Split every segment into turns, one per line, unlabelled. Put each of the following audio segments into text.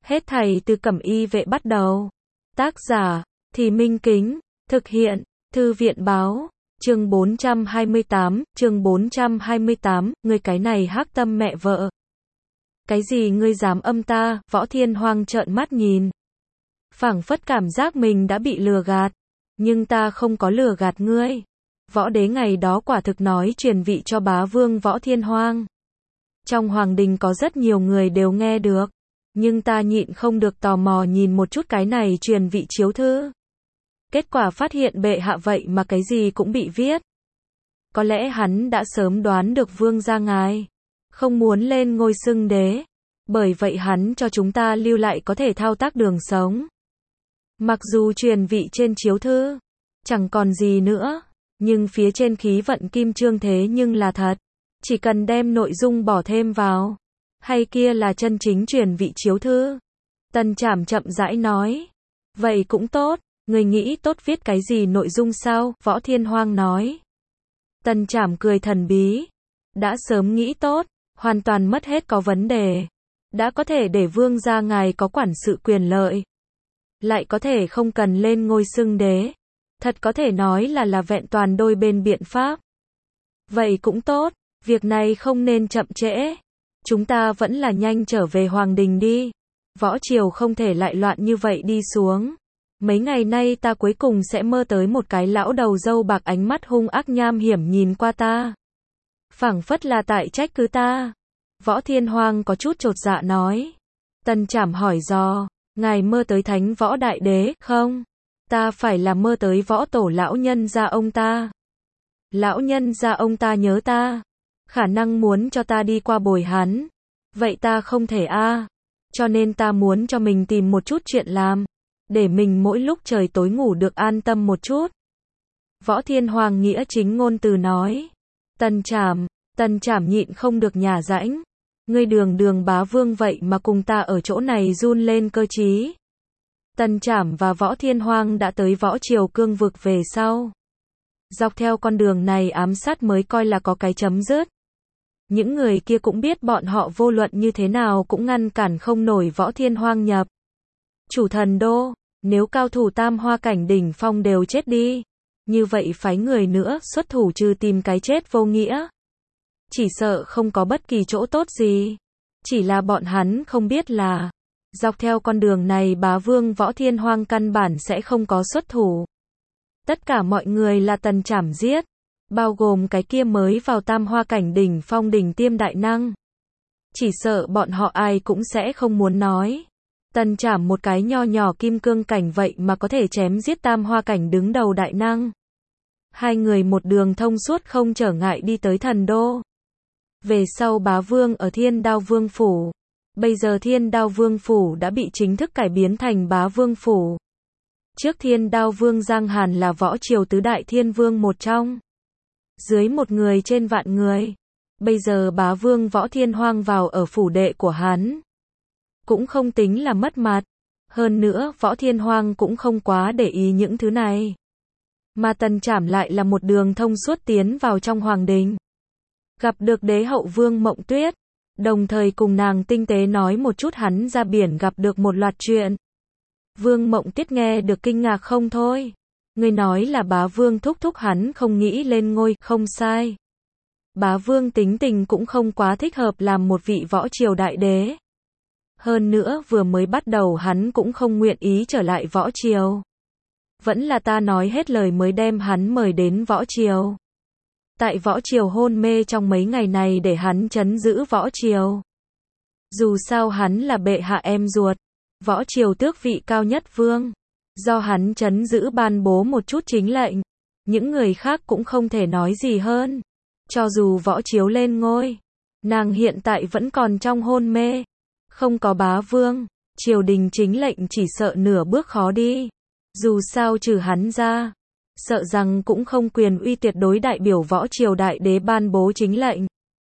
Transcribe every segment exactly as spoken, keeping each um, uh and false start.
Hết thảy từ Cẩm Y Vệ bắt đầu. Tác giả, Thì Minh Kính, thực hiện, Thư viện Báo, chương bốn trăm hai mươi tám, chương bốn trăm hai mươi tám, ngươi cái này hắc tâm mẹ vợ. Cái gì ngươi dám âm ta, Võ Thiên Hoang trợn mắt nhìn. Phảng phất cảm giác mình đã bị lừa gạt. Nhưng ta không có lừa gạt ngươi. Võ đế ngày đó quả thực nói truyền vị cho bá vương Võ Thiên Hoang. Trong hoàng đình có rất nhiều người đều nghe được. Nhưng ta nhịn không được tò mò nhìn một chút cái này truyền vị chiếu thư. Kết quả phát hiện bệ hạ vậy mà cái gì cũng bị viết. Có lẽ hắn đã sớm đoán được vương gia ngài không muốn lên ngôi xưng đế. Bởi vậy hắn cho chúng ta lưu lại có thể thao tác đường sống. Mặc dù truyền vị trên chiếu thư chẳng còn gì nữa, nhưng phía trên khí vận kim chương thế nhưng là thật. Chỉ cần đem nội dung bỏ thêm vào, hay kia là chân chính truyền vị chiếu thư. Tần Trảm chậm rãi nói. Vậy cũng tốt, người nghĩ tốt viết cái gì nội dung sao? Võ Thiên Hoang nói. Tần Trảm cười thần bí. Đã sớm nghĩ tốt, hoàn toàn mất hết có vấn đề. Đã có thể để vương gia ngài có quản sự quyền lợi. Lại có thể không cần lên ngôi xưng đế. Thật có thể nói là là vẹn toàn đôi bên biện pháp. Vậy cũng tốt, việc này không nên chậm trễ. Chúng ta vẫn là nhanh trở về hoàng đình đi. Võ triều không thể lại loạn như vậy đi xuống. Mấy ngày nay ta cuối cùng sẽ mơ tới một cái lão đầu râu bạc ánh mắt hung ác nham hiểm nhìn qua ta. Phảng phất là tại trách cứ ta. Võ Thiên Hoang có chút chột dạ nói. Tần Trảm hỏi dò, ngài mơ tới thánh võ đại đế, không? Ta phải là mơ tới võ tổ lão nhân gia ông ta. Lão nhân gia ông ta nhớ ta. Khả năng muốn cho ta đi qua bồi hắn. Vậy ta không thể a. À. Cho nên ta muốn cho mình tìm một chút chuyện làm. Để mình mỗi lúc trời tối ngủ được an tâm một chút. Võ Thiên Hoàng nghĩa chính ngôn từ nói. Tần Trảm, Tần Trảm nhịn không được nhả rãnh. Ngươi đường đường bá vương vậy mà cùng ta ở chỗ này run lên cơ trí. Tần Trảm và Võ Thiên Hoang đã tới võ triều cương vực về sau. Dọc theo con đường này ám sát mới coi là có cái chấm dứt. Những người kia cũng biết bọn họ vô luận như thế nào cũng ngăn cản không nổi Võ Thiên Hoang nhập chủ thần đô. Nếu cao thủ tam hoa cảnh đỉnh phong đều chết đi, như vậy phái người nữa xuất thủ trừ tìm cái chết vô nghĩa. Chỉ sợ không có bất kỳ chỗ tốt gì. Chỉ là bọn hắn không biết là dọc theo con đường này bá vương Võ Thiên Hoang căn bản sẽ không có xuất thủ. Tất cả mọi người là Tần Trảm giết. Bao gồm cái kia mới vào tam hoa cảnh đỉnh phong đỉnh tiêm đại năng. Chỉ sợ bọn họ ai cũng sẽ không muốn nói. Tần Trảm một cái nho nhỏ kim cương cảnh vậy mà có thể chém giết tam hoa cảnh đứng đầu đại năng. Hai người một đường thông suốt không trở ngại đi tới thần đô. Về sau bá vương ở Thiên Đao Vương Phủ. Bây giờ Thiên Đao Vương Phủ đã bị chính thức cải biến thành bá vương phủ. Trước Thiên Đao Vương Giang Hàn là võ triều tứ đại thiên vương một trong. Dưới một người trên vạn người. Bây giờ bá vương Võ Thiên Hoang vào ở phủ đệ của hắn. Cũng không tính là mất mặt. Hơn nữa Võ Thiên Hoang cũng không quá để ý những thứ này. Mà Tần Trảm lại là một đường thông suốt tiến vào trong hoàng đình. Gặp được đế hậu Vương Mộng Tuyết. Đồng thời cùng nàng tinh tế nói một chút hắn ra biển gặp được một loạt chuyện. Vương Mộng Tuyết nghe được kinh ngạc không thôi. Người nói là bá vương thúc thúc hắn không nghĩ lên ngôi, không sai. Bá vương tính tình cũng không quá thích hợp làm một vị võ triều đại đế. Hơn nữa vừa mới bắt đầu hắn cũng không nguyện ý trở lại võ triều. Vẫn là ta nói hết lời mới đem hắn mời đến võ triều. Tại võ triều hôn mê trong mấy ngày này để hắn trấn giữ võ triều. Dù sao hắn là bệ hạ em ruột. Võ triều tước vị cao nhất vương. Do hắn trấn giữ ban bố một chút chính lệnh. Những người khác cũng không thể nói gì hơn. Cho dù võ chiếu lên ngôi. Nàng hiện tại vẫn còn trong hôn mê. Không có bá vương. Triều đình chính lệnh chỉ sợ nửa bước khó đi. Dù sao trừ hắn ra. Sợ rằng cũng không quyền uy tuyệt đối đại biểu võ triều đại đế ban bố chính lệnh.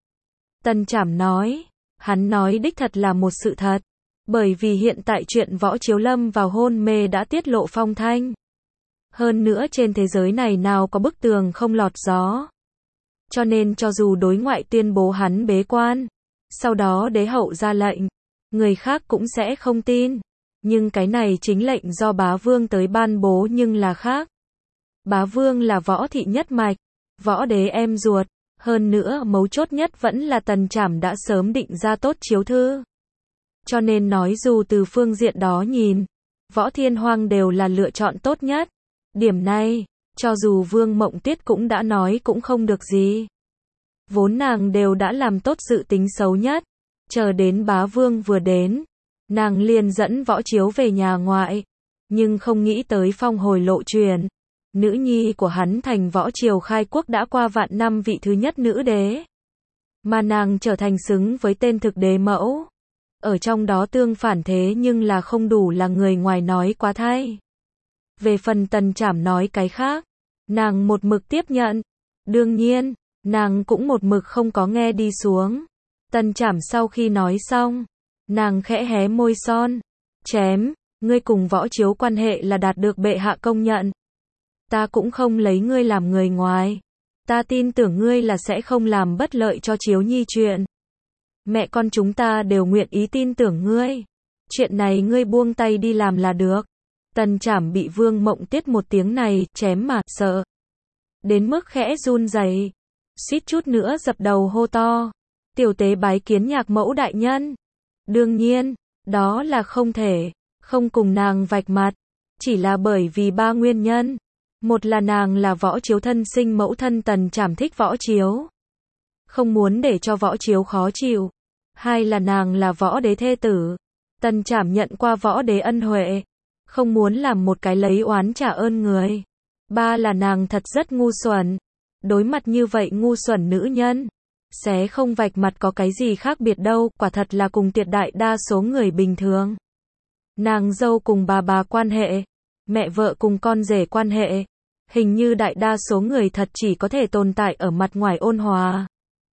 Tần Trảm nói. Hắn nói đích thật là một sự thật. Bởi vì hiện tại chuyện võ chiếu lâm vào hôn mê đã tiết lộ phong thanh. Hơn nữa trên thế giới này nào có bức tường không lọt gió. Cho nên cho dù đối ngoại tuyên bố hắn bế quan. Sau đó đế hậu ra lệnh. người khác cũng sẽ không tin. Nhưng cái này chính lệnh do bá vương tới ban bố nhưng là khác. Bá vương là võ thị nhất mạch, võ đế em ruột, hơn nữa mấu chốt nhất vẫn là Tần Trảm đã sớm định ra tốt chiếu thư. Cho nên nói dù từ phương diện đó nhìn, Võ Thiên Hoang đều là lựa chọn tốt nhất. Điểm này, cho dù Vương Mộng Tuyết cũng đã nói cũng không được gì. Vốn nàng đều đã làm tốt sự tính xấu nhất, chờ đến bá vương vừa đến, nàng liền dẫn Võ Chiếu về nhà ngoại, nhưng không nghĩ tới phong hồi lộ truyền. Nữ nhi của hắn thành Võ Triều khai quốc đã qua vạn năm vị thứ nhất nữ đế. Mà nàng trở thành xứng với tên thực đế mẫu. Ở trong đó tương phản thế nhưng là không đủ là người ngoài nói quá thay. Về phần Tần Trảm nói cái khác, nàng một mực tiếp nhận. Đương nhiên, nàng cũng một mực không có nghe đi xuống. Tần Trảm sau khi nói xong, nàng khẽ hé môi son. Chém, ngươi cùng Võ Chiếu quan hệ là đạt được bệ hạ công nhận. Ta cũng không lấy ngươi làm người ngoài. Ta tin tưởng ngươi là sẽ không làm bất lợi cho Chiếu Nhi chuyện. Mẹ con chúng ta đều nguyện ý tin tưởng ngươi. Chuyện này ngươi buông tay đi làm là được. Tần Trảm bị Vương Mộng Tiết một tiếng này chém mà sợ. Đến mức khẽ run rẩy, suýt chút nữa dập đầu hô to. Tiểu tế bái kiến nhạc mẫu đại nhân. Đương nhiên, đó là không thể, không cùng nàng vạch mặt. Chỉ là bởi vì ba nguyên nhân. Một là nàng là Võ Chiếu thân sinh mẫu thân Tần Trảm thích Võ Chiếu. Không muốn để cho Võ Chiếu khó chịu. Hai là nàng là võ đế thê tử. Tần Trảm nhận qua võ đế ân huệ. Không muốn làm một cái lấy oán trả ơn người. Ba là nàng thật rất ngu xuẩn. Đối mặt như vậy ngu xuẩn nữ nhân. Xé không vạch mặt có cái gì khác biệt đâu, quả thật là cùng tuyệt đại đa số người bình thường. Nàng dâu cùng bà bà quan hệ. Mẹ vợ cùng con rể quan hệ. Hình như đại đa số người thật chỉ có thể tồn tại ở mặt ngoài ôn hòa.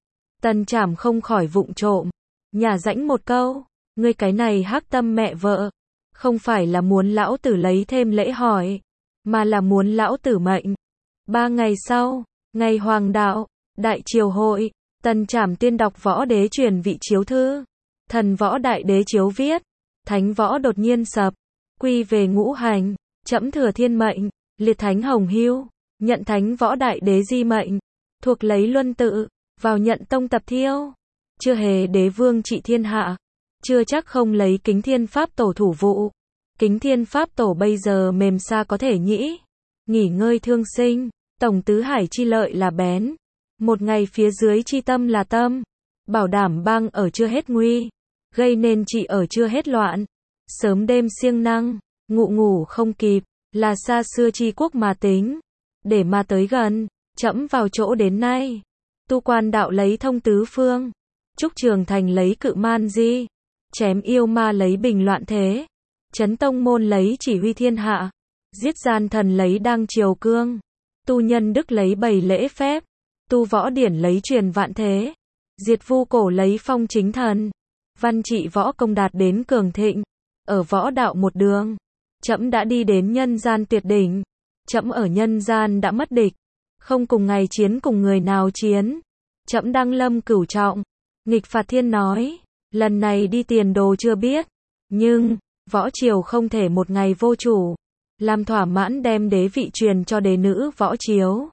Tần Trảm không khỏi vụng trộm nhả rãnh một câu, ngươi cái này hắc tâm mẹ vợ, không phải là muốn lão tử lấy thêm lễ hỏi, mà là muốn lão tử mệnh. Ba ngày sau, ngày hoàng đạo, đại triều hội, Tần Trảm tuyên đọc võ đế truyền vị chiếu thư, thần võ đại đế chiếu viết, thánh võ đột nhiên sập, quy về ngũ hành, trẫm thừa thiên mệnh, liệt thánh hồng hưu, nhận thánh võ đại đế di mệnh, thuộc lấy luân tự, vào nhận tông tập thiêu. Chưa hề đế vương trị thiên hạ, chưa chắc không lấy Kính Thiên Pháp Tổ thủ vụ. Kính Thiên Pháp Tổ bây giờ mềm xa có thể nhĩ, nghỉ ngơi thương sinh, tổng tứ hải chi lợi là bén, một ngày phía dưới chi tâm là tâm, bảo đảm bang ở chưa hết nguy, gây nên trị ở chưa hết loạn, sớm đêm siêng năng, ngủ ngủ không kịp, là xa xưa chi quốc mà tính, để mà tới gần, trẫm vào chỗ đến nay, tu quan đạo lấy thông tứ phương. Trúc Trường Thành lấy cự man di, chém yêu ma lấy bình loạn thế, chấn tông môn lấy chỉ huy thiên hạ, giết gian thần lấy đăng triều cương, tu nhân đức lấy bày lễ phép, tu võ điển lấy truyền vạn thế, diệt vu cổ lấy phong chính thần, văn trị võ công đạt đến cường thịnh, ở võ đạo một đường, trẫm đã đi đến nhân gian tuyệt đỉnh, trẫm ở nhân gian đã mất địch, không cùng ngày chiến cùng người nào chiến, trẫm đăng lâm cửu trọng. Nghịch phạt thiên nói, lần này đi tiền đồ chưa biết, nhưng, võ triều không thể một ngày vô chủ, làm thỏa mãn đem đế vị truyền cho đế nữ Võ Chiếu.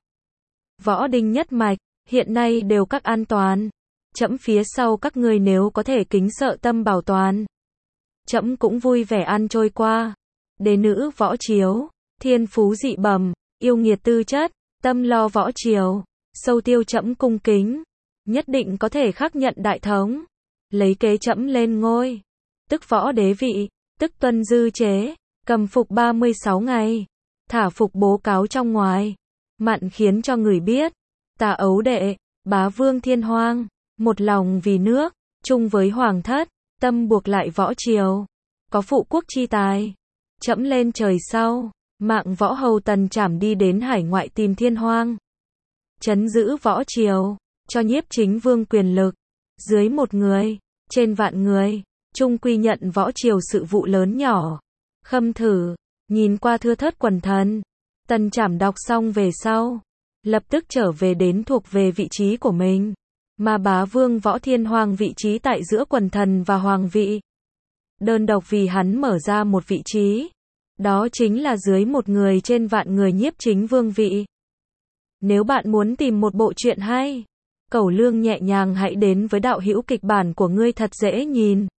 Võ đinh nhất mạch, hiện nay đều các an toàn, trẫm phía sau các ngươi nếu có thể kính sợ tâm bảo toàn. Trẫm cũng vui vẻ ăn trôi qua, đế nữ Võ Chiếu, thiên phú dị bẩm, yêu nghiệt tư chất, tâm lo Võ Triều, sâu tiêu trẫm cung kính. Nhất định có thể khắc nhận đại thống, lấy kế trẫm lên ngôi, tức võ đế vị, tức tuân dư chế, cầm phục ba mươi sáu ngày, thả phục bố cáo trong ngoài, mặn khiến cho người biết, tà ấu đệ, bá vương Thiên Hoang, một lòng vì nước, chung với hoàng thất, tâm buộc lại Võ Triều, có phụ quốc chi tài, trẫm lên trời sau, mạng võ hầu Tần Trảm đi đến hải ngoại tìm Thiên Hoang, trấn giữ Võ Triều. Cho nhiếp chính vương quyền lực, dưới một người, trên vạn người, chung quy nhận Võ Triều sự vụ lớn nhỏ. Khâm thử, nhìn qua thưa thớt quần thần, Tần Trảm đọc xong về sau, lập tức trở về đến thuộc về vị trí của mình, mà bá vương Võ Thiên Hoang vị trí tại giữa quần thần và hoàng vị. đơn độc vì hắn mở ra một vị trí. Đó chính là dưới một người trên vạn người nhiếp chính vương vị. Nếu bạn muốn tìm một bộ truyện hay, cẩu lương nhẹ nhàng hãy đến với đạo hữu kịch bản của ngươi thật dễ nhìn.